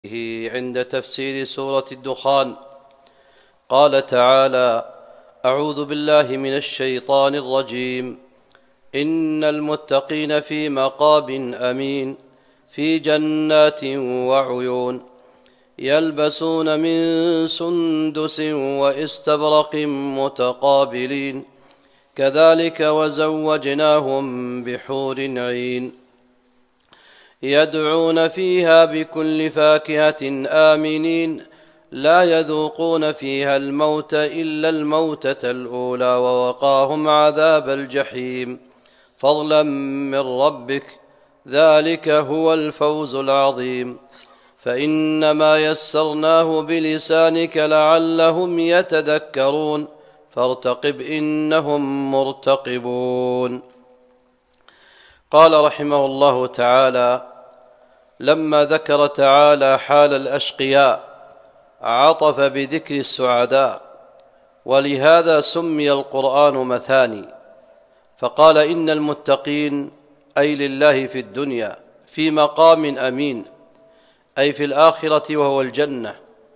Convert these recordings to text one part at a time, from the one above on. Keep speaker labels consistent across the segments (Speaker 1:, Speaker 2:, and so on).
Speaker 1: عند تفسير سورة الدخان. قال تعالى: أعوذ بالله من الشيطان الرجيم. إن المتقين في مقام أمين في جنات وعيون يلبسون من سندس واستبرق متقابلين كذلك وزوجناهم بحور عين يدعون فيها بكل فاكهة آمنين لا يذوقون فيها الموت إلا الموتة الأولى ووقاهم عذاب الجحيم فضلا من ربك ذلك هو الفوز العظيم. فإنما يسرناه بلسانك لعلهم يتذكرون فارتقب إنهم مرتقبون. قال رحمه الله تعالى: لما ذكر تعالى حال الأشقياء عطف بذكر السعداء، ولهذا سمي القرآن مثاني، فقال: إن المتقين أي لله في الدنيا في مقام أمين، أي في الآخرة وهو الجنة،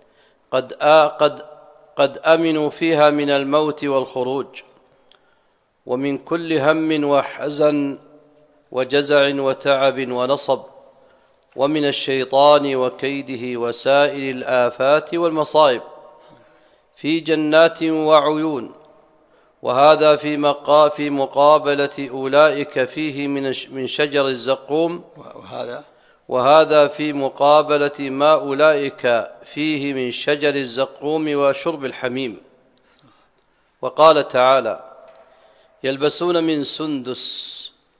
Speaker 1: قد أمنوا فيها من الموت والخروج ومن كل هم وحزن وجزع وتعب ونصب، ومن الشيطان وكيده وسائر الآفات والمصائب، في جنات وعيون. وهذا في مقابلة أولئك فيه من شجر الزقوم، وهذا في مقابلة ما أولئك فيه من شجر الزقوم وشرب الحميم. وقال تعالى: يلبسون من سندس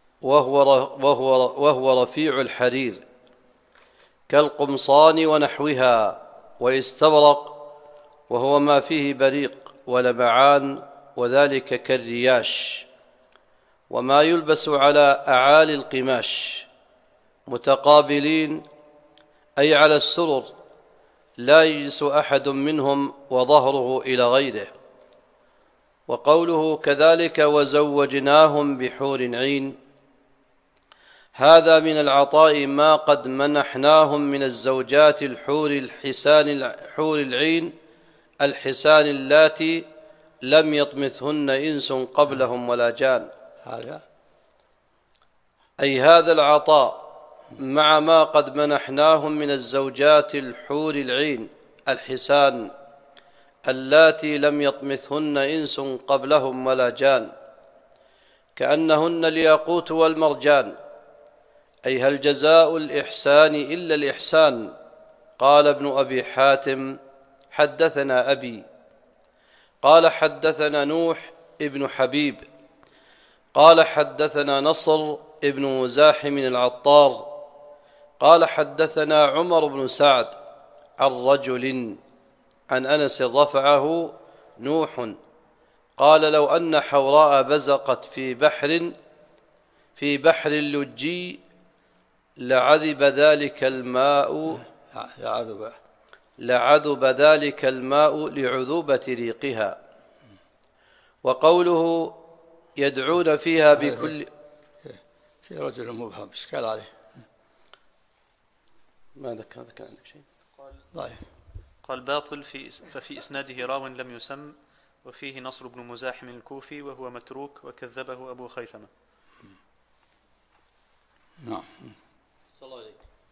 Speaker 1: وهو رفيع الحرير كالقمصان ونحوها، واستبرق وهو ما فيه بريق ولمعان، وذلك كالرياش، وما يلبس على أعالي القماش، متقابلين أي على السرر، لا يجلس أحد منهم وظهره إلى غيره. وقوله كذلك وزوجناهم بحور عين، هذا من العطاء ما قد منحناهم من الزوجات الحور العين الحسان اللاتي لم يطمثهن إنس قبلهم ولا جان. هذا العطاء مع ما قد منحناهم من الزوجات الحور العين الحسان اللاتي لم يطمثهن إنس قبلهم ولا جان، كأنهن الياقوت والمرجان. أي هل جزاء الإحسان إلا الإحسان؟ قال ابن أبي حاتم: حدثنا أبي قال حدثنا نوح ابن حبيب قال حدثنا نصر ابن مزاحم العطار قال حدثنا عمر بن سعد عن رجل عن أنس رفعه نوح قال: لو أن حوراء بزقت في بحر اللجي لعذب ذلك الماء لعذوبة ريقها. وقوله يدعون فيها بكل
Speaker 2: في رجل مبهم اشكال عليه.
Speaker 1: ما ذكر عندك شيء؟
Speaker 3: قال باطل ففي إسناده راو لم يسم، وفيه نصر بن مزاحم الكوفي وهو متروك وكذبه أبو خيثمة.
Speaker 2: نعم.
Speaker 1: صلى الله عليه.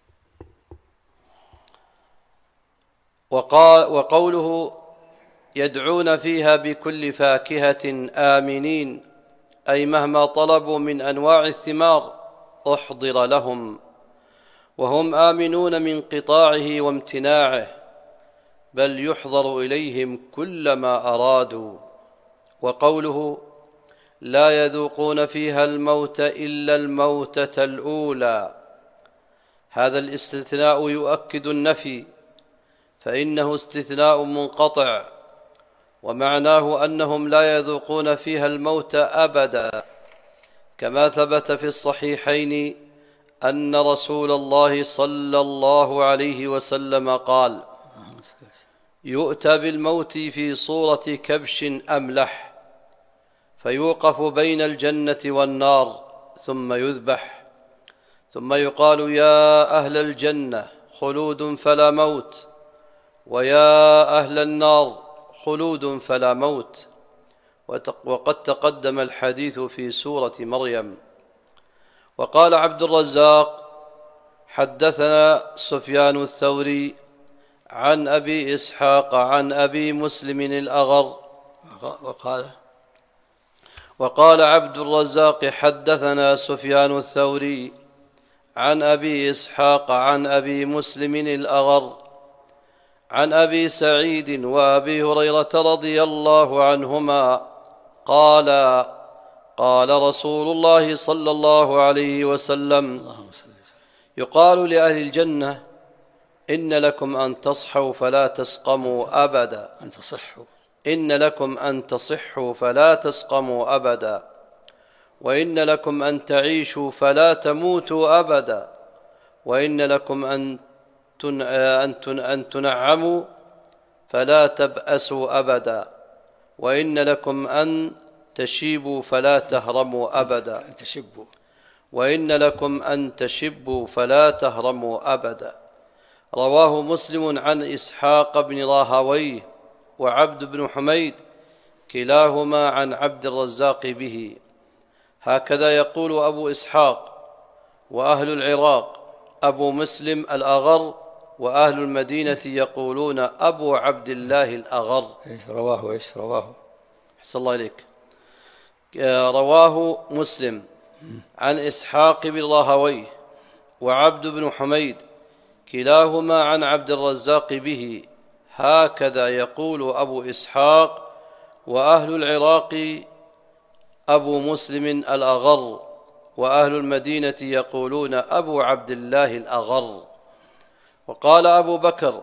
Speaker 1: وقوله يدعون فيها بكل فاكهة آمنين، أي مهما طلبوا من أنواع الثمار أحضر لهم، وهم آمنون من قطاعه وامتناعه، بل يحضر إليهم كل ما أرادوا. وقوله لا يذوقون فيها الموت إلا الموتة الأولى، هذا الاستثناء يؤكد النفي، فإنه استثناء منقطع، ومعناه أنهم لا يذوقون فيها الموت أبدا، كما ثبت في الصحيحين أن رسول الله صلى الله عليه وسلم قال: يؤتى بالموت في صورة كبش أملح، فيوقف بين الجنة والنار ثم يذبح، ثم يقال: يا أهل الجنة خلود فلا موت، ويا أهل النار خلود فلا موت. وقد تقدم الحديث في سورة مريم. وقال عبد الرزاق: حدثنا سفيان الثوري عن أبي إسحاق عن أبي مسلم الأغر. وقال عبد الرزاق: حدثنا سفيان الثوري عن أبي إسحاق عن أبي مسلم الأغر عن أبي سعيد وأبي هريرة رضي الله عنهما قال: قال رسول الله صلى الله عليه وسلم: يقال لأهل الجنة: إن لكم أن تصحوا فلا تسقموا أبدا، إن لكم أن تصحوا فلا تسقموا أبدا، وإن لكم أن تعيشوا فلا تموتوا أبدا، وإن لكم أن تنعموا فلا تبأسوا أبدا، وإن لكم أن تشيبوا فلا تهرموا أبدا، وإن لكم أن تشبوا فلا تهرموا أبدا. رواه مسلم عن إسحاق بن راهويه وعبد بن حميد كلاهما عن عبد الرزاق به. هكذا يقول أبو إسحاق، وأهل العراق أبو مسلم الأغر، وأهل المدينة يقولون أبو عبد الله الأغر.
Speaker 2: رواه
Speaker 1: أحسن الله إليك. رواه مسلم عن إسحاق بن راهويه وعبد بن حميد كلاهما عن عبد الرزاق به. هكذا يقول أبو إسحاق، وأهل العراق أبو مسلم الأغر، وأهل المدينة يقولون أبو عبد الله الأغر. وقال أبو بكر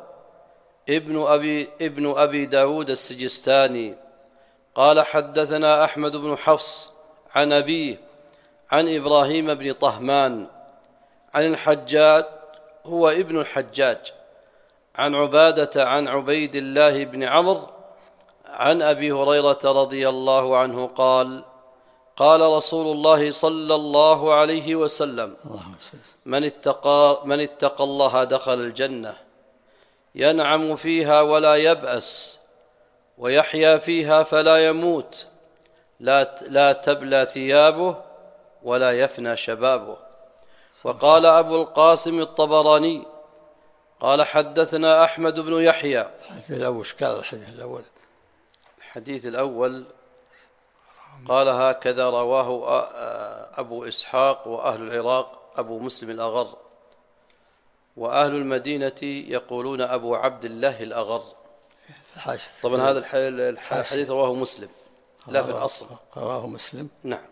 Speaker 1: ابن أبي داود السجستاني قال: حدثنا أحمد بن حفص عن أبيه عن إبراهيم بن طهمان عن الحجاج، هو ابن الحجاج، عن عبادة عن عبيد الله بن عمرو عن أبي هريرة رضي الله عنه قال: قال رسول الله صلى الله عليه وسلم: من اتقى الله دخل الجنة، ينعم فيها ولا يبأس، ويحيا فيها فلا يموت، لا تبلى ثيابه ولا يفنى شبابه. وقال أبو القاسم الطبراني قال: حدثنا أحمد بن يحيى. الحديث الأول قال: هكذا رواه أبو إسحاق وأهل العراق أبو مسلم الأغر، وأهل المدينة يقولون أبو عبد الله الأغر. طبعا هذا الحديث رواه مسلم، لا في الأصل
Speaker 2: رواه مسلم.
Speaker 1: نعم.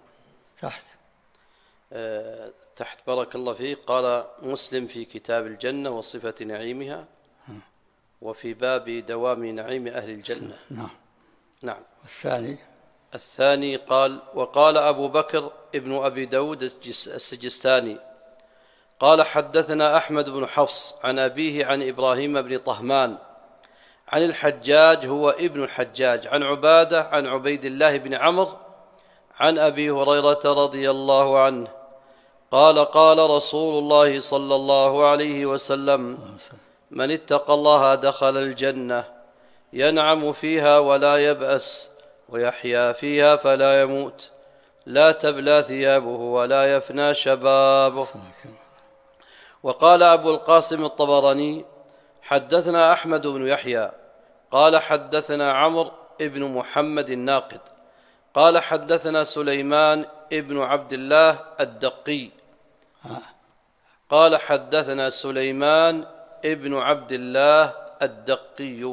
Speaker 2: تحت
Speaker 1: بارك الله فيك. قال مسلم في كتاب الجنة وصفة نعيمها، وفي باب دوام نعيم أهل الجنة. نعم. الثاني قال: وقال أبو بكر ابن أبي داود السجستاني قال: حدثنا أحمد بن حفص عن أبيه عن إبراهيم بن طهمان عن الحجاج، هو ابن الحجاج، عن عبادة عن عبيد الله بن عمرو عن أبي هريرة رضي الله عنه قال: قال رسول الله صلى الله عليه وسلم: من اتقى الله دخل الجنة، ينعم فيها ولا يبأس، ويحيا فيها فلا يموت، لا تبلى ثيابه ولا يفنى شبابه. وقال أبو القاسم الطبراني: حدثنا أحمد بن يحيى قال: حدثنا عمرو ابن محمد الناقد قال: حدثنا سليمان ابن عبد الله الدقي قال: حدثنا سليمان ابن عبد الله الدقي.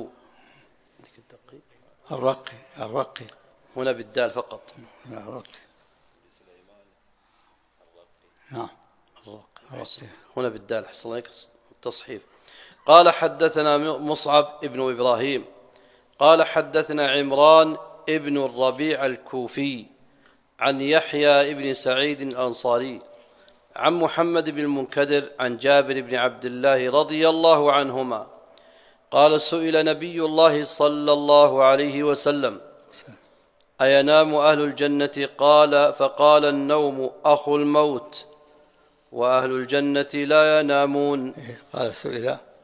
Speaker 2: الرقي
Speaker 1: هنا بالدال فقط.
Speaker 2: نعم.
Speaker 1: هنا بالدال، حصل لك تصحيف. قال: حدثنا مصعب ابن إبراهيم قال: حدثنا عمران ابن الربيع الكوفي عن يحيى ابن سعيد الأنصاري عن محمد بن المنكدر عن جابر بن عبد الله رضي الله عنهما قال: سئل نبي الله صلى الله عليه وسلم: أينام أهل الجنة؟ قال: فقال: النوم أخو الموت، وأهل الجنة لا ينامون.
Speaker 2: قال: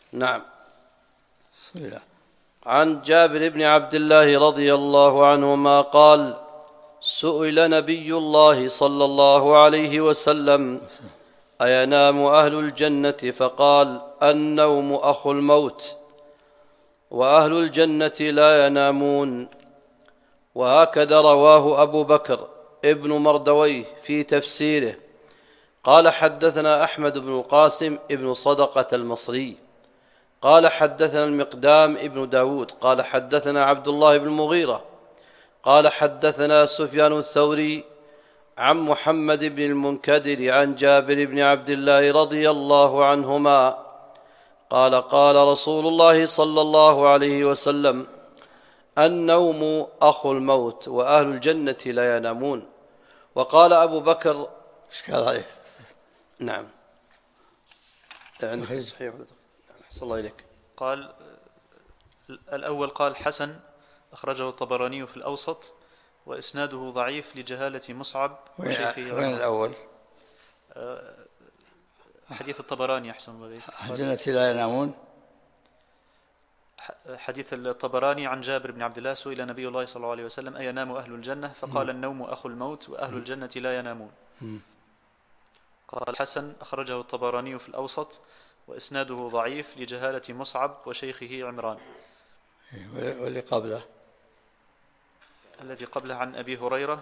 Speaker 1: نعم.
Speaker 2: بسم الله.
Speaker 1: عن جابر بن عبد الله رضي الله عنهما قال: سئل نبي الله صلى الله عليه وسلم: أينام أهل الجنة؟ فقال: النوم أخو الموت، وأهل الجنة لا ينامون. وهكذا رواه أبو بكر ابن مردويه في تفسيره. قال: حدثنا أحمد بن القاسم ابن صدقة المصري قال: حدثنا المقدام ابن داود قال: حدثنا عبد الله بن المغيرة قال: حدثنا سفيان الثوري عن محمد بن المنكدر عن جابر بن عبد الله رضي الله عنهما قال: قال رسول الله صلى الله عليه وسلم: النوم أخو الموت، وأهل الجنة لا ينامون. وقال أبو بكر:
Speaker 2: إشكال عليه.
Speaker 1: نعم. يعني صحيح. أحسن الله إليك.
Speaker 3: قال الأول قال حسن، أخرجه الطبراني في الأوسط، وإسناده ضعيف لجهالة مصعب وشيخه.
Speaker 2: وين الأول؟
Speaker 3: حديث الطبراني أحسن الله إليك.
Speaker 2: الجنة لا ينامون.
Speaker 3: حديث الطبراني عن جابر بن عبد الله: سئل نبي الله صلى الله عليه وسلم: أينام أهل الجنة؟ فقال: النوم أخو الموت، وأهل الجنة لا ينامون. قال حسن، أخرجه الطبراني في الأوسط، وإسناده ضعيف لجهالة مصعب وشيخه عمران.
Speaker 2: واللي قبله؟
Speaker 3: الذي قبله عن أبي هريرة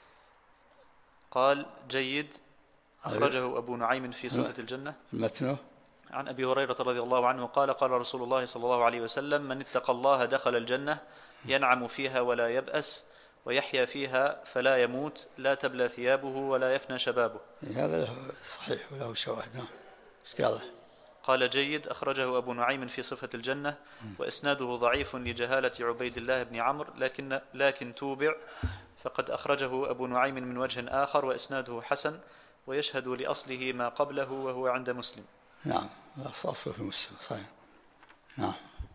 Speaker 3: قال: جيد، أخرجه أبو نعيم في صفة الجنة.
Speaker 2: المتن
Speaker 3: عن أبي هريرة رضي الله عنه قال: قال رسول الله صلى الله عليه وسلم: من اتقى الله دخل الجنة، ينعم فيها ولا يبأس، ويحيا فيها فلا يموت، لا تبلى ثيابه ولا يفنى شبابه.
Speaker 2: هذا صحيح وله شواهد. نعم. إشكاله.
Speaker 3: قال: جيد، أخرجه أبو نعيم في صفة الجنة، وإسناده ضعيف لجهالة عبيد الله بن عمرو، لكن توبع، فقد أخرجه أبو نعيم من وجه آخر، وإسناده حسن، ويشهد لأصله ما قبله، وهو عند مسلم.
Speaker 2: نعم، أصله في مسلم صحيح. نعم.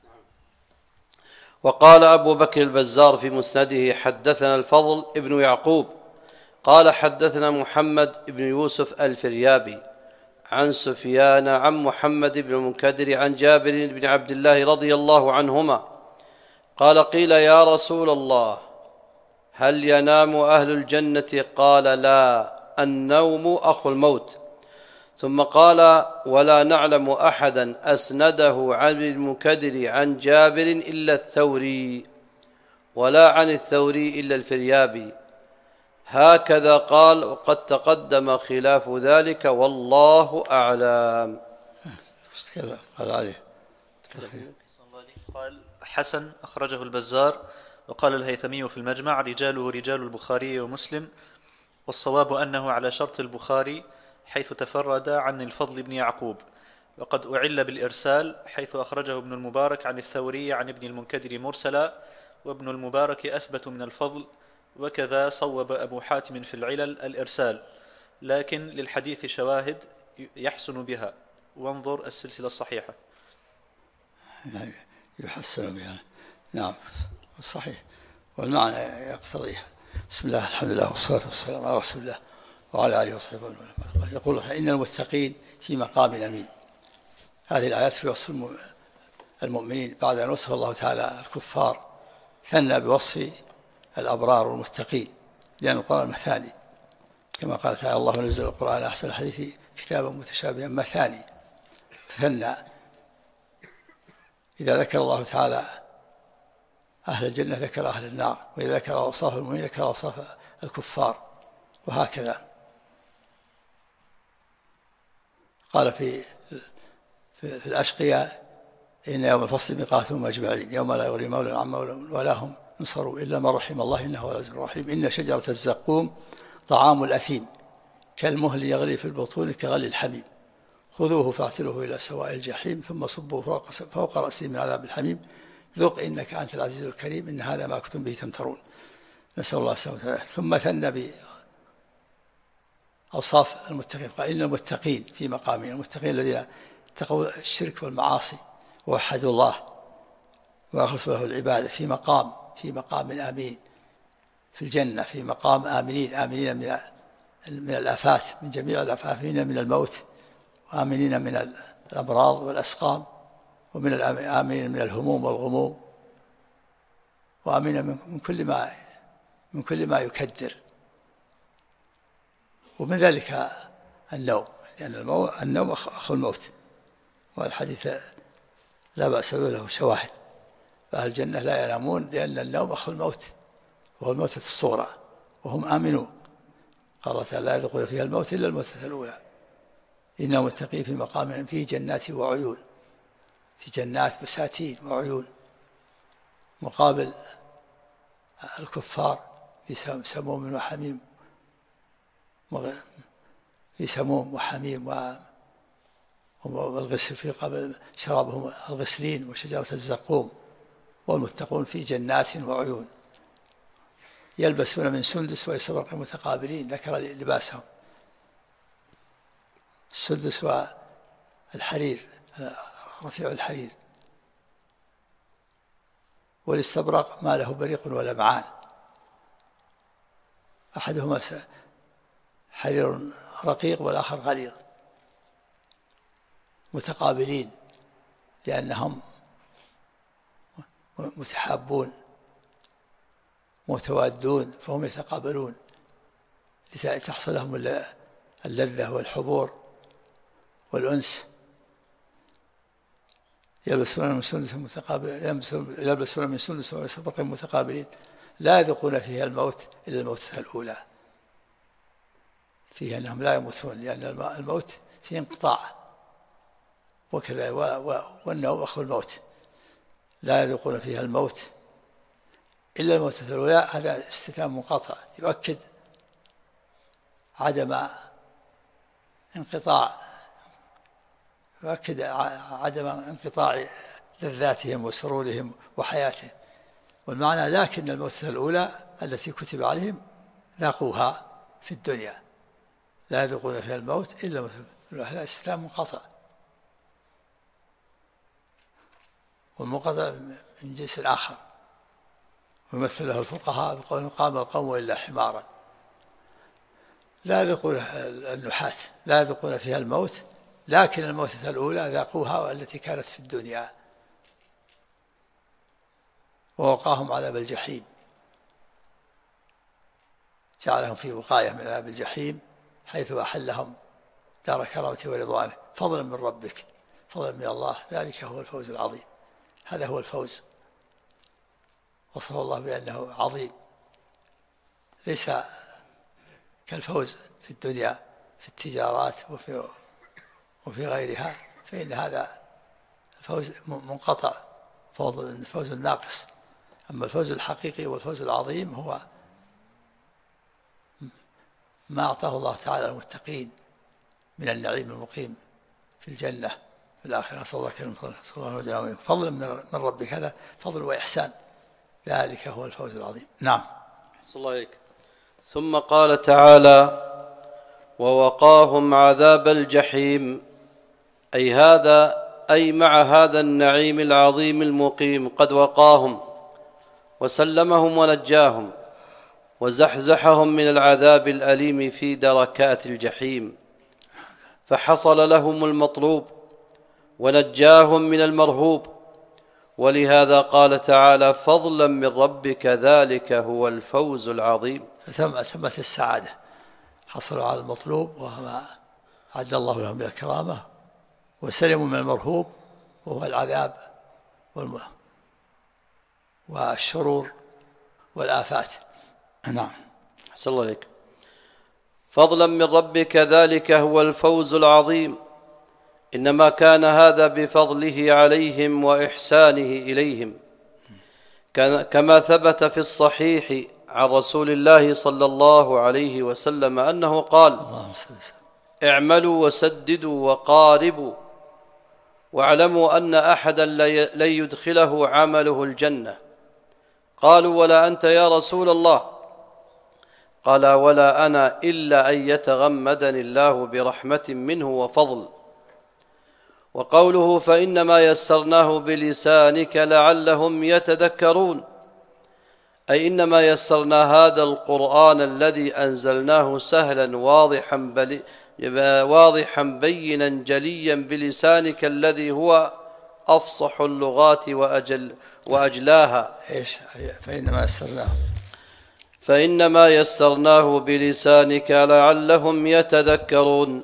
Speaker 1: وقال أبو بكر البزار في مسنده: حدثنا الفضل ابن يعقوب قال: حدثنا محمد بن يوسف الفريابي عن سفيان عن محمد بن المنكدر عن جابر بن عبد الله رضي الله عنهما قال: قيل يا رسول الله، هل ينام أهل الجنة؟ قال: لا، النوم أخو الموت. ثم قال: ولا نعلم أحدا أسنده عن المنكدر عن جابر إلا الثوري، ولا عن الثوري إلا الفريابي. هكذا قال، وقد تقدم خلاف ذلك، والله أعلم.
Speaker 2: قال عليه.
Speaker 3: قال حسن، أخرجه البزار. وقال الهيثمي في المجمع: رجاله رجال البخاري ومسلم، والصواب أنه على شرط البخاري، حيث تفرد عن الفضل بن يعقوب. وقد أعل بالإرسال، حيث أخرجه ابن المبارك عن الثوري عن ابن المنكدر مرسلا، وابن المبارك أثبت من الفضل. وكذا صوب أبو حاتم في العلل الإرسال، لكن للحديث شواهد يحسن بها، وانظر السلسلة الصحيحة.
Speaker 2: يحسن بها. نعم صحيح، والمعنى يقتضيها. بسم الله، الحمد لله، والصلاة والسلام على رسول الله وعلى آله وصحبه وسلم. يقول: إن المتقين في مقام أمين. هذه الآيات في وصف المؤمنين بعد أن وصف الله تعالى الكفار، ثنى بوصف الأبرار والمتقين، لأن القرآن مثاني، كما قال تعالى: الله نزل القرآن أحسن الحديث كتابا متشابها مثاني. ثنى. إذا ذكر الله تعالى أهل الجنة ذكر أهل النار، وإذا ذكر أوصاف المؤمنين ذكر أوصاف الكفار، وهكذا. قال في الأشقياء: إن يوم الفصل ميقاتهم أجمعين، يوم لا يغني مولى عن مولى ولا هم ينصرون إلا من رحم الله إنه هو العزيز الرحيم. إن شجرة الزقوم طعام الأثيم، كالمهل يغلي في البطون كغلي الحميم، خذوه فاعتلوه إلى سواء الجحيم، ثم صبوه فوق رأسه من عذاب الحميم، ذق إنك أنت العزيز الكريم، إن هذا ما كنتم به تمترون. نسأل الله السلامة. ثم ثنى بأوصاف المتقين، قال: إن المتقين في مقامين. المتقين الذين اتقوا الشرك والمعاصي ووحدوا الله وأخلصوا له العبادة، في مقام آمين في الجنة، في مقام آمنين من الآفات، من جميع الآفات، من الموت، وآمنين من الأمراض والأسقام، ومن الآمنين من الهموم والغموم، وآمنين من كل ما يكدر. ومن ذلك النوم، لأن النوم أخو الموت، والحديث لا بأس له شواهد. فأهل الجنة لا ينامون لأن النوم أخو الموت، وهو الموتة الصغرى، وهم آمنون. قال الله تعالى: لا يذوقون فيها الموت إلا الموتة الأولى. إنهم متقين في مقام فيه جنات وعيون، في جنات بساتين وعيون، مقابل الكفار في سموم وحميم، في سموم وحميم والغسل في قبل شرابهم الغسلين وشجرة الزقوم. والمتقون في جنات وعيون يلبسون من سندس واستبرق متقابلين. ذكر لباسهم السندس والحرير، رفيع الحرير. والاستبرق ما له بريق ولمعان، أحدهما حرير رقيق والآخر غليظ، متقابلين لأنهم متحابون متوادون، فهم يتقابلون لتحصل لهم اللذة والحبور والأنس. يلبسون من سندس واستبرق متقابلين. لا يذوقون فيها الموت إلا الموتة الأولى، فيها أنهم لا يموتون، لأن الموت فيه انقطاع، وكذا والنوم أخو الموت. لا يذوقون فيها الموت إلا الموتة الأولى. هذا استثناء منقطع يؤكد عدم انقطاع لذاتهم وسرورهم وحياتهم. والمعنى: لكن الموتة الأولى التي كتب عليهم ذاقوها في الدنيا، لا يذوقون فيها الموت إلا الموتة الأولى. هذا استثناء منقطع، والمنقطع من جنس آخر. ويمثل له الفقهاء بقولهم: قام القوم إلا حمارا. لا يذوقون النحاة لا يذوقون فيها الموت، لكن الموتة الأولى ذاقوها والتي كانت في الدنيا، ووقاهم عذاب الجحيم. جعلهم في وقاية من عذاب الجحيم، حيث أحلهم دار كرامة ورضوانه، فضلا من ربك، فضلا من الله. ذلك هو الفوز العظيم. هذا هو الفوز، وصف الله بأنه عظيم، ليس كالفوز في الدنيا في التجارات وفي غيرها، فإن هذا الفوز منقطع، الفوز الناقص. أما الفوز الحقيقي والفوز العظيم هو ما أعطاه الله تعالى المتقين من النعيم المقيم في الجنة في الآخرة. صلى الله عليه وسلم. فضلا من ربك، هذا فضل وإحسان. ذلك هو الفوز العظيم. نعم.
Speaker 1: صلى الله عليك. ثم قال تعالى: ووقاهم عذاب الجحيم، أي مع هذا النعيم العظيم المقيم قد وقاهم وسلمهم ونجاهم وزحزحهم من العذاب الأليم في دركات الجحيم، فحصل لهم المطلوب ونجاهم من المرهوب. ولهذا قال تعالى: فضلا من ربك، ذلك هو الفوز العظيم.
Speaker 2: ثمت السعادة، حصلوا على المطلوب وهو ما أعد الله لهم من الكرامة، وسلموا من المرهوب وهو العذاب والشرور والآفات. نعم.
Speaker 1: أحسن الله عليك. فضلا من ربك، ذلك هو الفوز العظيم. إنما كان هذا بفضله عليهم وإحسانه إليهم، كما ثبت في الصحيح عن رسول الله صلى الله عليه وسلم أنه قال: اعملوا وسددوا وقاربوا، واعلموا أن أحدا لن يدخله عمله الجنة. قالوا: ولا أنت يا رسول الله؟ قال: ولا أنا، إلا أن يتغمدني الله برحمة منه وفضل. وقوله: فإنما يسرناه بلسانك لعلهم يتذكرون، أي إنما يسرنا هذا القرآن الذي أنزلناه سهلا واضحا بينا جليا بلسانك الذي هو أفصح اللغات وأجلاها.
Speaker 2: إيش؟
Speaker 1: فإنما يسرناه بلسانك لعلهم يتذكرون.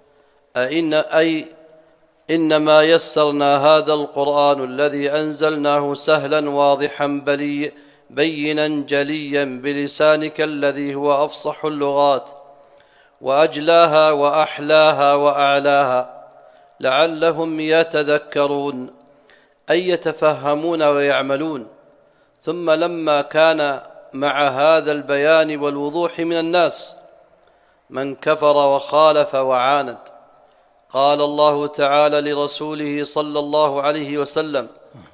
Speaker 1: إنما يسرنا هذا القرآن الذي أنزلناه سهلا واضحا بينا جليا بلسانك الذي هو أفصح اللغات وأجلاها وأحلاها وأعلاها لعلهم يتذكرون، أي يتفهمون ويعملون. ثم لما كان مع هذا البيان والوضوح من الناس من كفر وخالف وعاند، قال الله تعالى لرسوله صلى الله عليه وسلم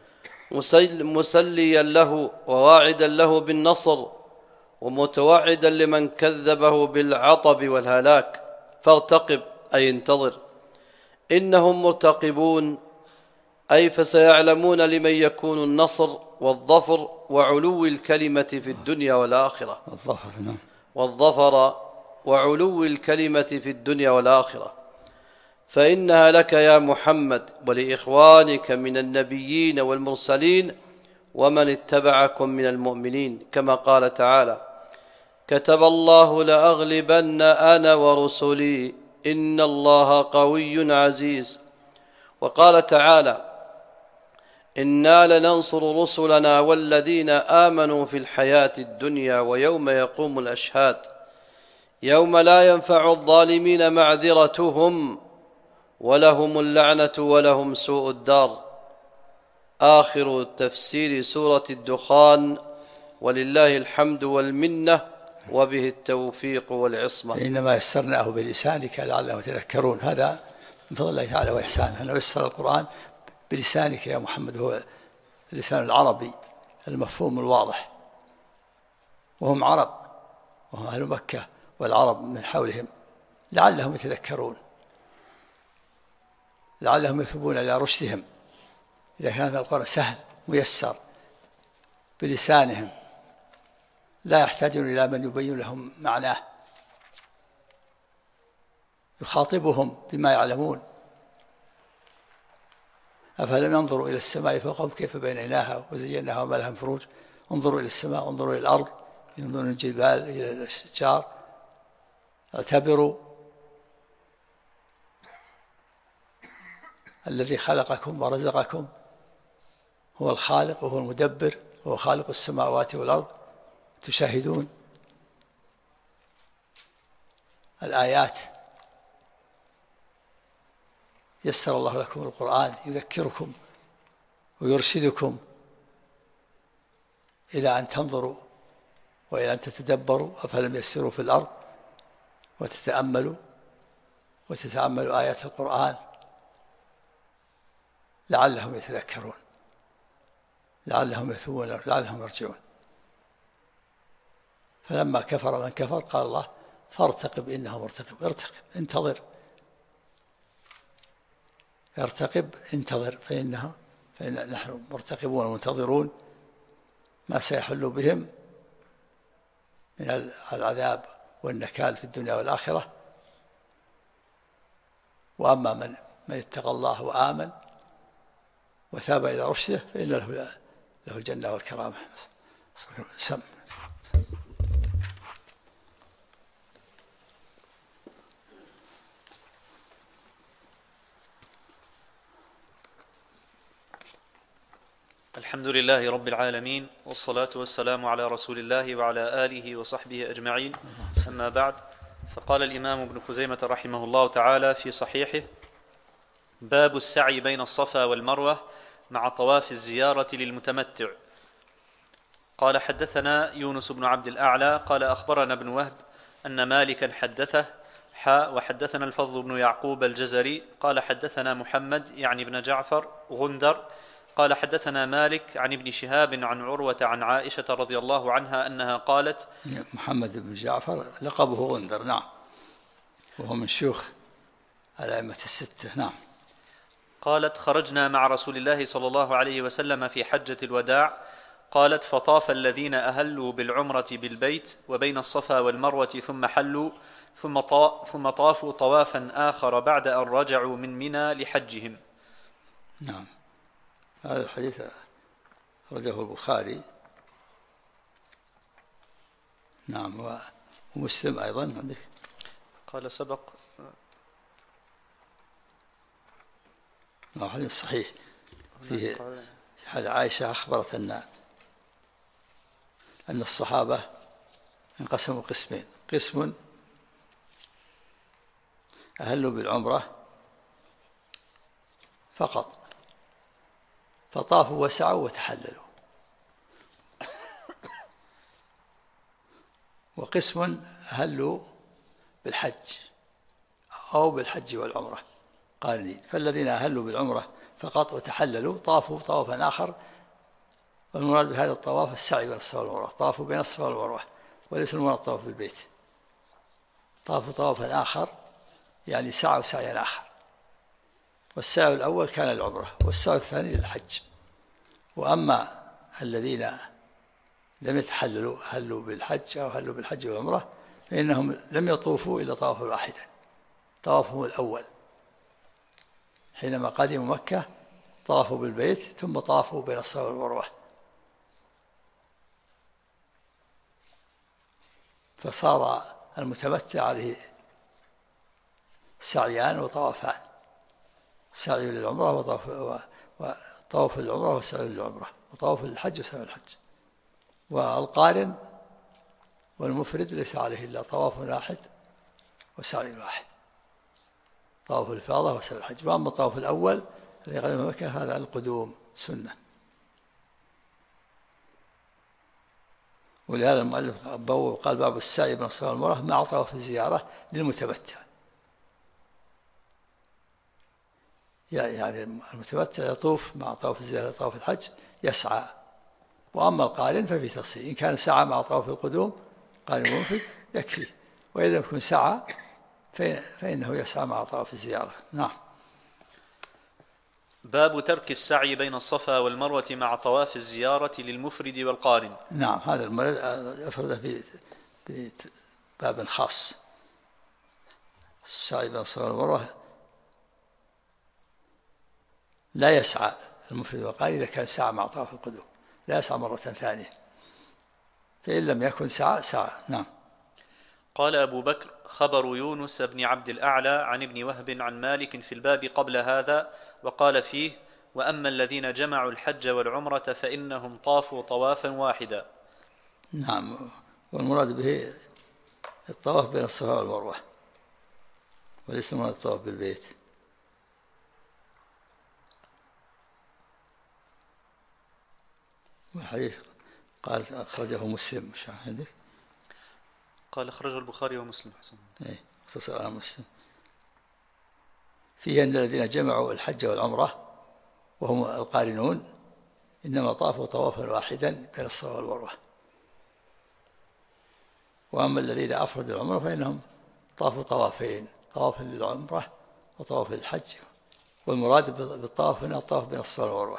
Speaker 1: مسليا له وواعدا له بالنصر ومتوعدا لمن كذبه بالعطب والهلاك: فارتقب، أي انتظر، إنهم مرتقبون، أي فسيعلمون لمن يكون النصر والظفر وعلو الكلمة في الدنيا والآخرة. والظفر وعلو الكلمة في الدنيا والآخرة، فإنها لك يا محمد ولإخوانك من النبيين والمرسلين ومن اتبعكم من المؤمنين، كما قال تعالى: كتب الله لأغلبن أنا ورسلي إن الله قوي عزيز. وقال تعالى: إنا لننصر رسلنا والذين آمنوا في الحياة الدنيا ويوم يقوم الأشهاد يوم لا ينفع الظالمين معذرتهم ولهم اللعنة ولهم سوء الدار. آخر تفسير سورة الدخان، ولله الحمد والمنة وبه التوفيق والعصمة.
Speaker 2: إنما يسرناه بلسانك لعلهم يتذكرون، هذا من فضل الله تعالى وإحسانه أنه يسر القرآن بلسانك يا محمد، هو اللسان العربي المفهوم الواضح، وهم عرب وهم أهل مكة والعرب من حولهم، لعلهم يتذكرون، لعلهم يثبون إلى رشدهم. إذا كان هذا القرآن سهل ميسر بلسانهم لا يحتاجون إلى من يبين لهم معناه، يخاطبهم بما يعلمون. أفلم ينظروا إلى السماء فوقهم كيف بنيناها وزيناها وما لها من فروج، انظروا إلى السماء، انظروا إلى الأرض، ينظروا إلى الجبال، إلى الأشجار، اعتبروا الذي خلقكم ورزقكم هو الخالق وهو المدبر وهو خالق السماوات والأرض، تشاهدون الآيات. يسر الله لكم القرآن يذكركم ويرشدكم إلى أن تنظروا وإلى أن تتدبروا. أفلم يسيروا في الأرض وتتأملوا آيات القرآن لعلهم يتذكرون، لعلهم يثوبون، لعلهم يرجعون. فلما كفر من كفر قال الله: فارتقب إنهم مرتقب. ارتقب، انتظر، ارتقب، انتظر، فإن نحن مرتقبون ومنتظرون ما سيحل بهم من العذاب والنكال في الدنيا والآخرة. وأما من اتقى الله وآمن وثاب إلى رشده فإن له الجنة والكرامة. سم.
Speaker 3: الحمد لله رب العالمين، والصلاة والسلام على رسول الله وعلى آله وصحبه أجمعين، أما بعد. فقال الإمام ابن خزيمة رحمه الله تعالى في صحيحه: باب السعي بين الصفا والمروة مع طواف الزيارة للمتمتع. قال: حدثنا يونس بن عبد الأعلى قال: أخبرنا ابن وهب أن مالكا حدثه وحدثنا الفضل بن يعقوب الجزري قال: حدثنا محمد يعني ابن جعفر غندر قال: حدثنا مالك عن ابن شهاب عن عروة عن عائشة رضي الله عنها أنها قالت.
Speaker 2: محمد بن جعفر لقبه غندر، نعم، وهو من شيوخ الأئمة الستة، نعم.
Speaker 3: قالت: خرجنا مع رسول الله صلى الله عليه وسلم في حجة الوداع. قالت: فطاف الذين أهلوا بالعمرة بالبيت وبين الصفا والمروة ثم حلوا ثم طافوا طوافا آخر بعد أن رجعوا من منى لحجهم.
Speaker 2: نعم. هذا الحديث أخرجه البخاري. نعم. ومسلم أيضا عندك.
Speaker 3: قال سبق
Speaker 2: حديث صحيح فيه حديث عائشة أخبرت أن الصحابة انقسموا قسمين: قسم أهلوا بالعمرة فقط فطافوا وسعوا وتحللوا، وقسم أهلوا بالحج أو بالحج والعمرة قارنين، فالذين أهلوا بالعمرة فقط وتحللوا طافوا طوافا آخر، والمراد بهذا الطواف السعي بين الصفا والمروة، طافوا بين الصفا والمروة وليس المراد الطواف بالبيت، طافوا طوافا آخر يعني سعوا سعيا آخر، والسعي الأول كان للعمرة والسعي الثاني للحج. وأما الذين لم يتحللوا هلوا بالحج أو هلوا بالحج والعمرة فإنهم لم يطوفوا إلا طوافا واحدا، طوافهم الأول حينما قدموا مكة طافوا بالبيت ثم طافوا بين الصفا والمروة، فصار المتمتع عليه سعيان وطوافان: سعي للعمرة وطواف للعمرة وسعي للعمرة، وطواف للحج وسعي للحج. والقارن والمفرد ليس عليه إلا طواف واحد وسعي واحد، طواف الإفاضة وسعي الحج. وأما الطواف الأول الذي قدم مكة هذا القدوم سنة. ولهذا المؤلف قال باب السعي بين الصفا والمروة مع طواف الزيارة للمتمتع، يعني المتمتع يطوف مع طواف الزيارة طواف الحج يسعى. وأما القارن ففي تفصيل، إن كان سعى مع طواف القدوم قارن منفرد يكفيه، وإذا لم يكن سعى فإنه يسعى مع طواف الزيارة. نعم.
Speaker 3: باب ترك السعي بين الصفا والمروة مع طواف الزيارة للمفرد والقارن.
Speaker 2: نعم، هذا المرد أفرده باب خاص. السعي بين الصفا والمروة لا يسعى المفرد والقارن إذا كان سعى مع طواف القدوم، لا يسعى مرة ثانية، فإن لم يكن سعى. نعم.
Speaker 3: قال أبو بكر: خبر يونس بن عبد الأعلى عن ابن وهب عن مالك في الباب قبل هذا، وقال فيه: وأما الذين جمعوا الحج والعمرة فإنهم طافوا طوافا واحدا.
Speaker 2: نعم، والمراد به الطواف بين الصفا والمروة وليس المراد الطواف بالبيت. والحديث قال أخرجه مسلم. مش عندك؟
Speaker 3: قال أخرجه البخاري ومسلم. حسن.
Speaker 2: اختصر على مسلم. فيه أن الذين جمعوا الحج والعمرة وهم القارنون إنما طافوا طوافا واحدا بين الصفا والمروة. وأما الذين أفردوا العمرة فإنهم طافوا طوافين: طواف للعمرة وطواف للحج، والمراد بالطواف هنا الطواف بين الصفا والمروة.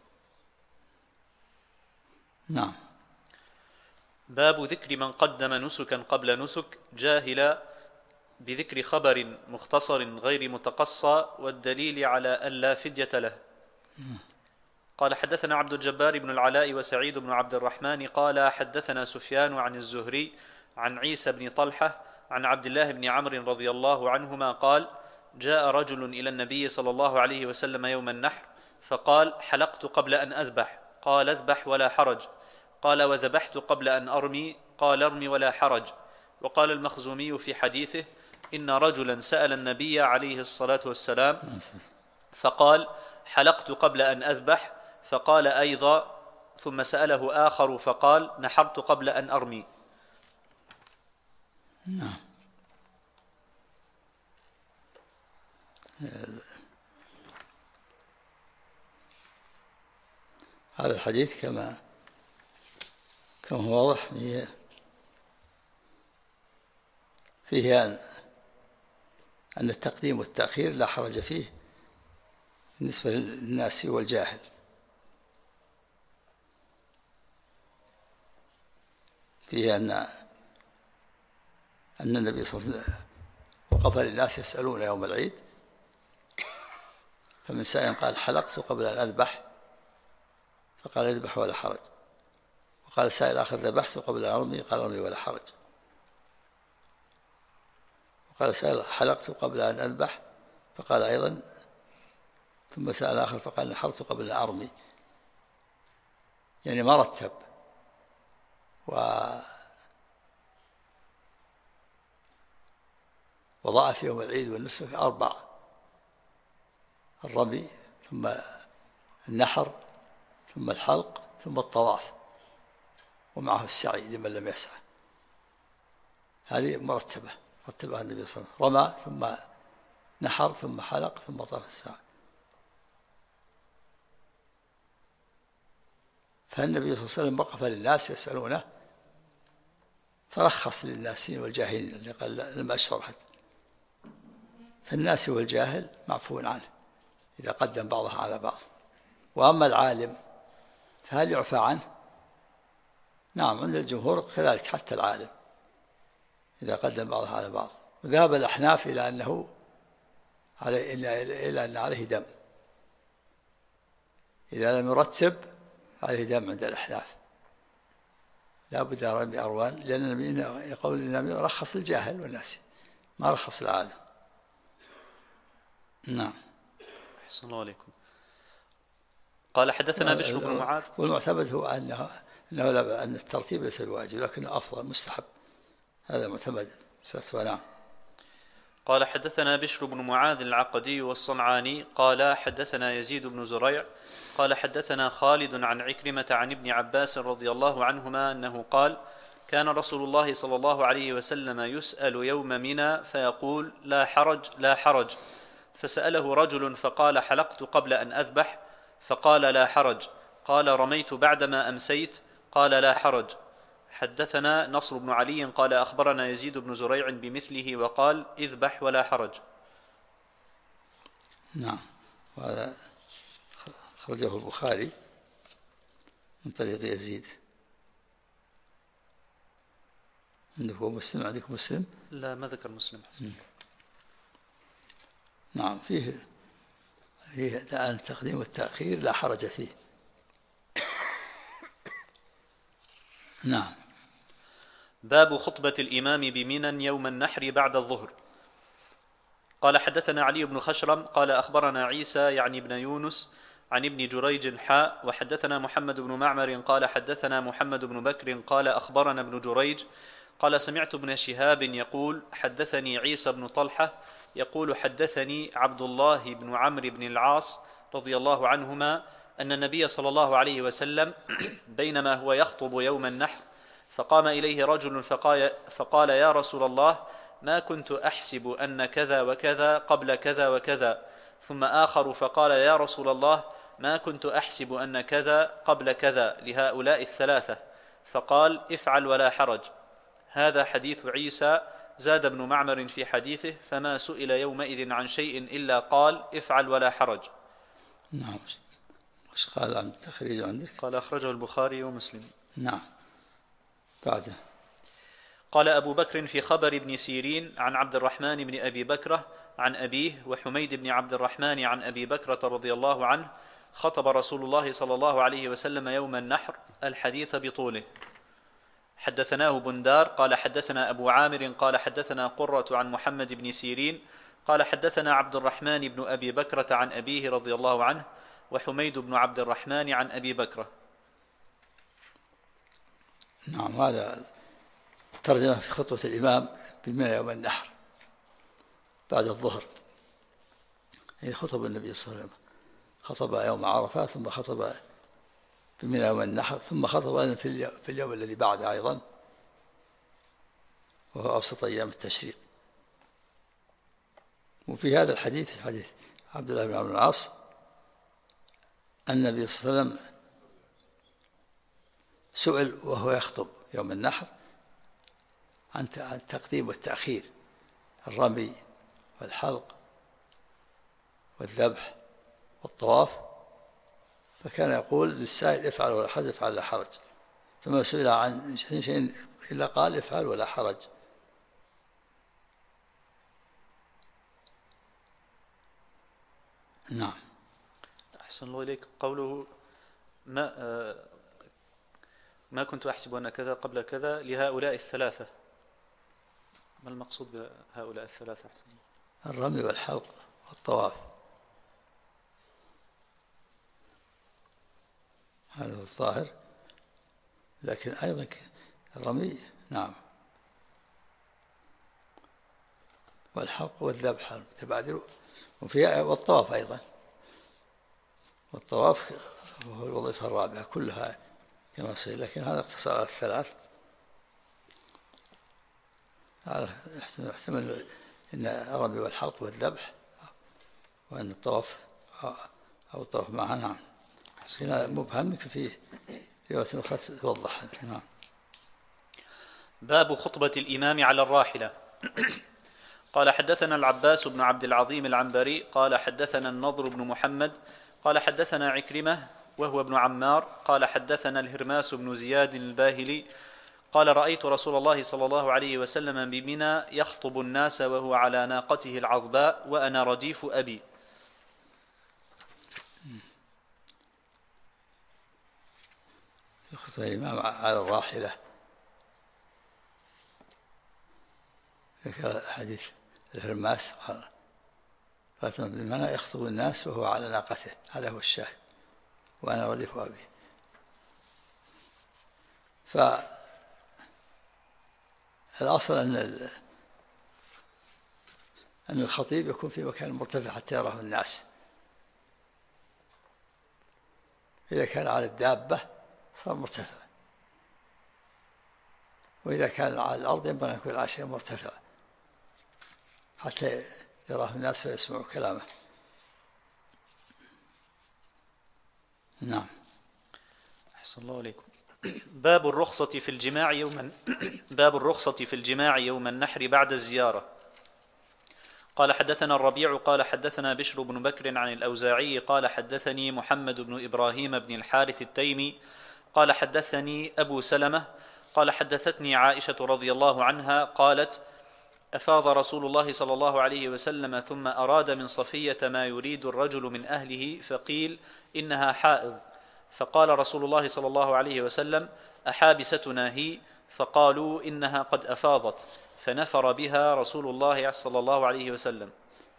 Speaker 2: نعم.
Speaker 3: باب ذكر من قدم نسكا قبل نسك جاهلا بذكر خبر مختصر غير متقصى والدليل على أن لا فدية له. قال حدثنا عبد الجبار بن العلاء وسعيد بن عبد الرحمن قال حدثنا سفيان عن الزهري عن عيسى بن طلحة عن عبد الله بن عمرو رضي الله عنهما قال: جاء رجل إلى النبي صلى الله عليه وسلم يوم النحر فقال: حلقت قبل أن أذبح. قال: اذبح ولا حرج. قال: وذبحت قبل أن أرمي. قال: ارمي ولا حرج. وقال المخزومي في حديثه: إن رجلا سأل النبي عليه الصلاة والسلام فقال: حلقت قبل أن أذبح. فقال أيضا، ثم سأله آخر فقال: نحرت قبل أن أرمي.
Speaker 2: نعم. هذا الحديث كما هو واضح فيه أن التقديم والتأخير لا حرج فيه بالنسبة للناس والجاهل. فيه أن النبي صلى الله عليه وسلم وقف للناس يسألون يوم العيد، فمن سائل قال: حلقت قبل أن أذبح، فقال اذبح ولا حرج. وقال سائل آخر ذبحت قبل أن أرمي قال ارمي ولا حرج. وقال سائل حلقت قبل أن أذبح فقال أيضا. ثم سأل آخر فقال نحرت قبل أن أرمي، يعني ما رتب. وضع في يوم العيد والنسك 4: الرمي ثم النحر ثم الحلق ثم الطواف، ومعه السعي لمن لم يسعى. هذه مرتبة رتبها النبي صلى الله عليه وسلم: رمى ثم نحر ثم حلق ثم طاف السعي. فالنبي صلى الله عليه وسلم وقف للناس يسألونه فرخص للناس والجاهلين، اللي قال لم أشعر حتى. فالناس والجاهل معفو عنه إذا قدم بعضها على بعض. وأما العالم فهل يعفى عنه؟ نعم، عند الجمهور كذلك حتى العالم إذا قدم بعضها على بعض. وذهب الأحناف إلى أن عليه دم، إذا لم يرتب عليه دم عند الأحناف، لا بد أن رمي أروان، لأن النبي يقول إن النبي رخص الجاهل والناس ما رخص العالم. نعم.
Speaker 3: أحسن الله عليكم. قال حدثنا بشر بن معاذ.
Speaker 2: والمعتمد هو أن الترتيب ليس بواجب لكنه أفضل مستحب، هذا معتمد الفتوى. نعم.
Speaker 3: قال حدثنا بشر بن معاذ العقدي والصنعاني قال حدثنا يزيد بن زريع قال حدثنا خالد عن عكرمة عن ابن عباس رضي الله عنهما أنه قال: كان رسول الله صلى الله عليه وسلم يسأل يوم منى فيقول: لا حرج لا حرج. فسأله رجل فقال: حلقت قبل أن أذبح. فقال: لا حرج. قال: رميت بعدما أمسيت. قال: لا حرج. حدثنا نصر بن علي قال أخبرنا يزيد بن زريع بمثله وقال: اذبح ولا حرج.
Speaker 2: نعم. وهذا خرجه البخاري من طريق يزيد. عندك مسلم؟ عندك مسلم؟
Speaker 3: لا، ما ذكر مسلم.
Speaker 2: نعم. فيه التقديم والتأخير لا حرج فيه. نعم.
Speaker 3: باب خطبة الإمام بمنى يوم النحر بعد الظهر. قال حدثنا علي بن خشرم قال أخبرنا عيسى يعني ابن يونس عن ابن جريج حاء. وحدثنا محمد بن معمر قال حدثنا محمد بن بكر قال أخبرنا ابن جريج قال سمعت ابن شهاب يقول: حدثني عيسى بن طلحة يقول: حدثني عبد الله بن عمرو بن العاص رضي الله عنهما أن النبي صلى الله عليه وسلم بينما هو يخطب يوم النحر فقام إليه رجل فقال: يا رسول الله، ما كنت أحسب أن كذا وكذا قبل كذا وكذا. ثم آخر فقال: يا رسول الله، ما كنت أحسب أن كذا قبل كذا، لهؤلاء الثلاثة. فقال: افعل ولا حرج. هذا حديث عيسى. زاد ابن معمر في حديثه: فما سئل يومئذ عن شيء إلا قال: افعل ولا حرج.
Speaker 2: نعم. وش قال عن التخريج عندك؟
Speaker 3: قال أخرجه البخاري ومسلم.
Speaker 2: نعم. بعده
Speaker 3: قال أبو بكر في خبر ابن سيرين عن عبد الرحمن بن أبي بكرة عن أبيه وحميد بن عبد الرحمن عن أبي بكرة رضي الله عنه: خطب رسول الله صلى الله عليه وسلم يوم النحر، الحديث بطوله. حدثناه بندار قال حدثنا أبو عامر قال حدثنا قرة عن محمد بن سيرين قال حدثنا عبد الرحمن بن أبي بكرة عن أبيه رضي الله عنه وحميد بن عبد الرحمن عن أبي بكرة.
Speaker 2: نعم. هذا ترجمة في خطبة الإمام بمنى يوم النحر بعد الظهر. يعني خطب النبي صلى الله عليه وسلم، خطب يوم عرفة ثم خطب بمنى يوم النحر ثم خطب في اليوم الذي بعده أيضا، وهو أوسط أيام التشريق. وفي هذا الحديث حديث عبد الله بن عمرو بن العاص النبي صلى الله عليه وسلم سئل وهو يخطب يوم النحر عن التقديم والتأخير، الرمي والحلق والذبح والطواف، فكان يقول للسائل: افعل ولا حرج، افعل ولا حرج. فما سئل عن شيء إلا قال: افعل ولا حرج. نعم.
Speaker 3: أحسن الله إليك. قوله ما كنت أحسب أن كذا قبل كذا لهؤلاء الثلاثة. ما المقصود بهؤلاء الثلاثة؟
Speaker 2: الرمي والحلق والطواف، هذا هو الظاهر، لكن أيضا الرمي نعم، والحلق والذبح المتبادر، والطواف أيضا، والطواف هو الوظيفة الرابعة كلها كما سئل، لكن هذا اقتصر على الثلاث. يحتمل أن الرمي والحلق والذبح، وأن الطواف أو الطواف معها نعم. هنا مبهم فيه رواية أخرى توضح. نعم.
Speaker 3: باب خطبة الإمام على الراحلة. قال حدثنا العباس بن عبد العظيم العنبري قال حدثنا النضر بن محمد قال حدثنا عكرمة وهو ابن عمار قال حدثنا الهرماس بن زياد الباهلي قال رأيت رسول الله صلى الله عليه وسلم بمنى يخطب الناس وهو على ناقته العظباء وأنا رديف أبي.
Speaker 2: يخطب الإمام على الراحلة، ذكر حديث الهرماس قال رأيت بمنى يخطب الناس وهو على ناقته، هذا هو الشاهد، وأنا رديف أبي. فالأصل أن الخطيب يكون في مكان مرتفع حتى يراه الناس. إذا كان على الدابة صار مرتفع، وإذا كان على الأرض ينبغي أن يكون على شيء مرتفع حتى يراه الناس ويسمعوا كلامه. نعم.
Speaker 3: أحسن الله عليكم. باب الرخصة في الجماع يوم النحر بعد الزيارة. قال حدثنا الربيع قال حدثنا بشر بن بكر عن الأوزاعي قال حدثني محمد بن إبراهيم بن الحارث التيمي قال حدثني أبو سلمة قال حدثتني عائشة رضي الله عنها قالت أفاض رسول الله صلى الله عليه وسلم ثم أراد من صفية ما يريد الرجل من أهله فقيل إنها حائض، فقال رسول الله صلى الله عليه وسلم أحابستنا هي؟ فقالوا إنها قد أفاضت، فنفر بها رسول الله صلى الله عليه وسلم.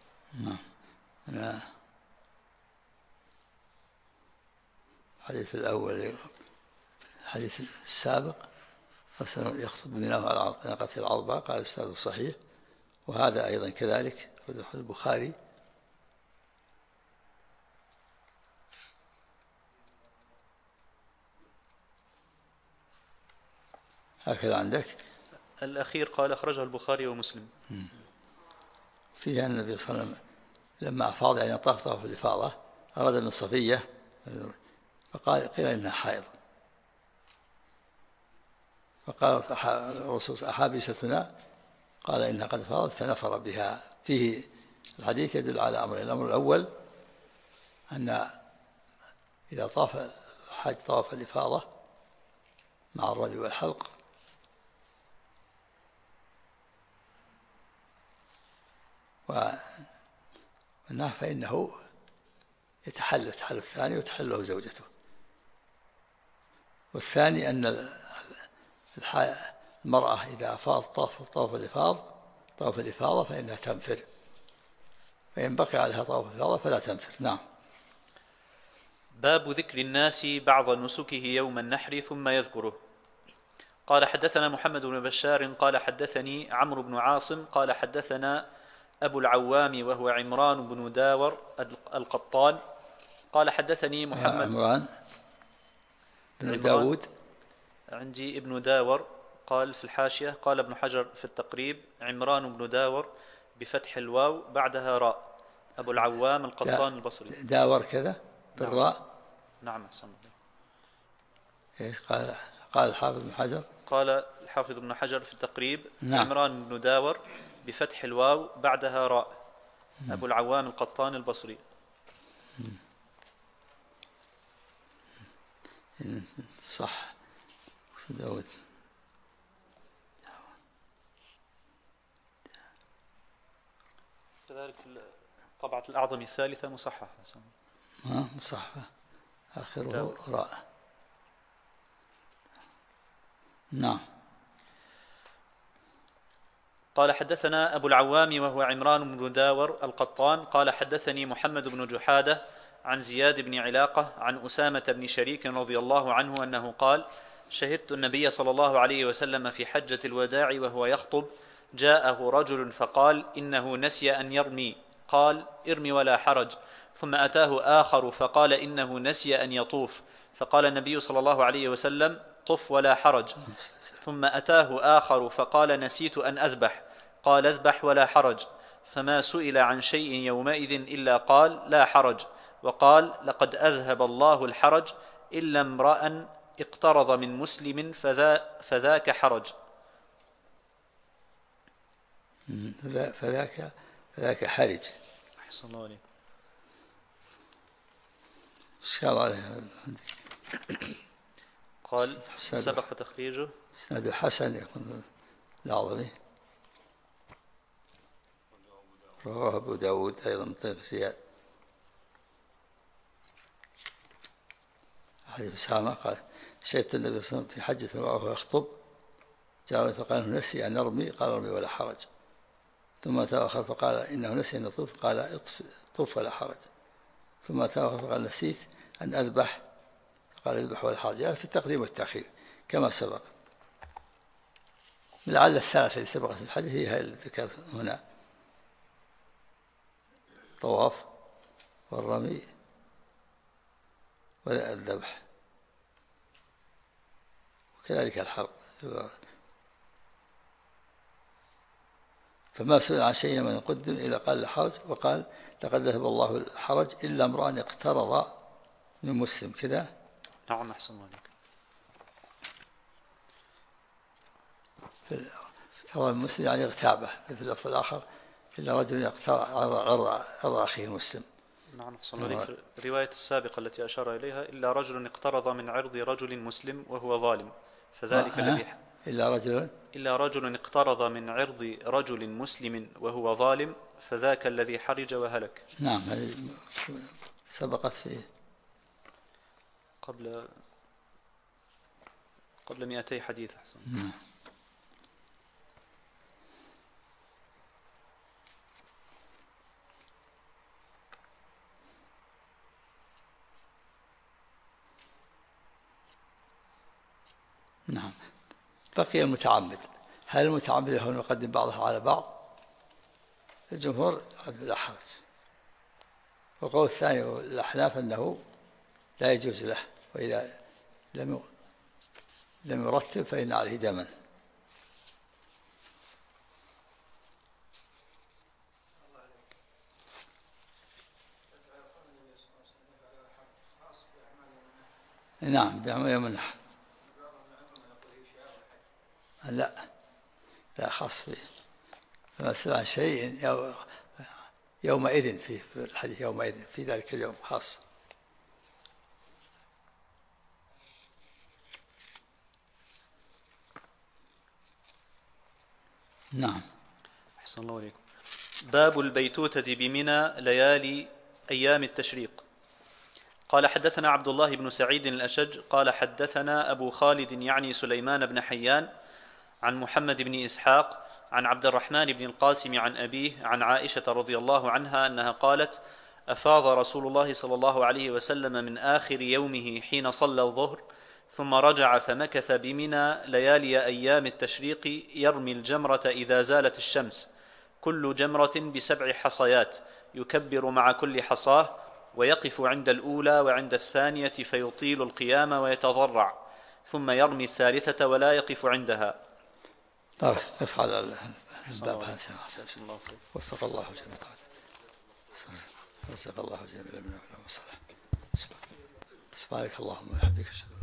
Speaker 2: الحديث الأول الحديث السابق يخطب بمنى على ناقة العظباء قال الأستاذ صحيح، وهذا أيضا كذلك رجح البخاري. هكذا عندك
Speaker 3: الأخير قال أخرجه البخاري ومسلم.
Speaker 2: فيها النبي صلى الله عليه وسلم لما أفاض يعني طاف الإفاضة أراد من صفية قيل إنها حائض، فقال الرسول أحابستنا؟ قال إنها قد فاضت فنفر بها. فيه الحديث يدل على أمرين: الأمر الأول أن إذا طاف الحاج طواف الإفاضة مع الرمي والحلق والنحر فإنه يتحل الثاني وتحل له زوجته. والثاني أن المرأة إذا أفاض طواف الإفاضة فإنها تنفر، فإن بقي عليها طواف الإفاضة فلا تنفر. نعم.
Speaker 3: باب ذكر الناس بعض نسكه يوم النحر ثم يذكره. قال حدثنا محمد بن بشار قال حدثني عمرو بن عاصم قال حدثنا أبو العوام وهو عمران بن داور القطان قال حدثني محمد
Speaker 2: عمران بن داود
Speaker 3: عندي ابن داور، قال في الحاشية قال ابن حجر في التقريب عمران بن داور بفتح الواو بعدها راء، أبو العوام القطان البصري.
Speaker 2: داور كذا بالراء.
Speaker 3: نعم أحسن.
Speaker 2: ايش قال الحافظ بن حجر؟
Speaker 3: قال الحافظ بن حجر في التقريب نعم. عمران بن داور بفتح الواو بعدها راء، أبو العوام القطان البصري.
Speaker 2: صح. داود
Speaker 3: كذلك في طبعة الأعظم الثالثة مصححة.
Speaker 2: مصححة آخره راء. نعم.
Speaker 3: قال حدثنا أبو العوام وهو عمران بن داور القطان قال حدثني محمد بن جحادة عن زياد بن علاقة عن أسامة بن شريك رضي الله عنه أنه قال: شهدت النبي صلى الله عليه وسلم في حجة الوداع وهو يخطب، جاءه رجل فقال: إنه نسي أن يرمي، قال: ارمي ولا حرج. ثم أتاه آخر فقال: إنه نسي أن يطوف، فقال النبي صلى الله عليه وسلم: طف ولا حرج. ثم أتاه آخر فقال: نسيت أن أذبح، قال: اذبح ولا حرج. فما سئل عن شيء يومئذ إلا قال: لا حرج. وقال: لقد أذهب الله الحرج إلا امرأ اقترض من مسلم فذاك حرج.
Speaker 2: فذاك حرج.
Speaker 3: أحسن الله عليك.
Speaker 2: إشكال عليه.
Speaker 3: قال: سبق تخريجه.
Speaker 2: اسناد حسن يكون الأعظمي. رواه أبو داود أيضا من طريق زياد. حديث أسامة قال: شهدت النبي صلى الله عليه وسلم في حجة وهو يخطب، جاء فقال: إنه نسي أن يرمي، قال: ارمي ولا حرج. ثم أتى آخر فقال: إنه نسي أن يطوف، قال: طف ولا حرج. ثم أتى آخر فقال: نسيت أن أذبح، قال: اذبح ولا حرج. يعني في التقديم والتأخير كما سبق. لعل الثلاثة اللي سبقت في الحديث هي الذكر هنا: طواف والرمي والذبح، وكذلك الحلق. فما سئل عن شيء من يقدم إلا قال: لا حرج. وقال: لقد ذهب الله الحرج إلا امرأ اقترض من مسلم. كذا.
Speaker 3: نعم. أحسن الله عليك.
Speaker 2: في المسلم يعني اغتابه، مثل اللفظ الآخر: إلا رجل يقترض عرض أخيه المسلم.
Speaker 3: نعم. أحسن الله عليك. في الرواية السابقة التي أشار إليها: إلا رجل اقترض من عرض رجل مسلم وهو ظالم، فذلك الذي إلا رجل اقترض من عرض رجل مسلم وهو ظالم، فذاك الذي حرج وهلك.
Speaker 2: نعم. سبقت فيه
Speaker 3: قبل 200 حديث. أحسن.
Speaker 2: نعم. نعم. بقي المتعمد. هل المتعمد له نقدم بعضها على بعض؟ الجمهور لا حرج. والقول الثاني الأحناف أنه لا يجوز له، وإذا لم يرتب فإن عليه دما. نعم. بيعمل يوم النحر. لا خاص به. فما سئل عن شيء يومئذ في الحديث، يومئذ في ذلك اليوم خاص. نعم.
Speaker 3: أحسن الله عليكم. باب البيتوتة بمنى ليالي أيام التشريق. قال حدثنا عبد الله بن سعيد الأشج قال حدثنا أبو خالد يعني سليمان بن حيان عن محمد بن إسحاق عن عبد الرحمن بن القاسم عن أبيه عن عائشة رضي الله عنها أنها قالت: أفاض رسول الله صلى الله عليه وسلم من آخر يومه حين صلى الظهر، ثم رجع فمكث بمنى ليالي أيام التشريق يرمي الجمرة إذا زالت الشمس، كل جمرة ب7 حصيات، يكبر مع كل حصاه، ويقف عند الأولى وعند الثانية فيطيل القيام ويتضرع، ثم يرمي الثالثة ولا يقف عندها.
Speaker 2: افعل الباب هذا. وفق الله جميعا. رزق الله جميعا من الصلاة. سبحانك اللهم وبحمدك.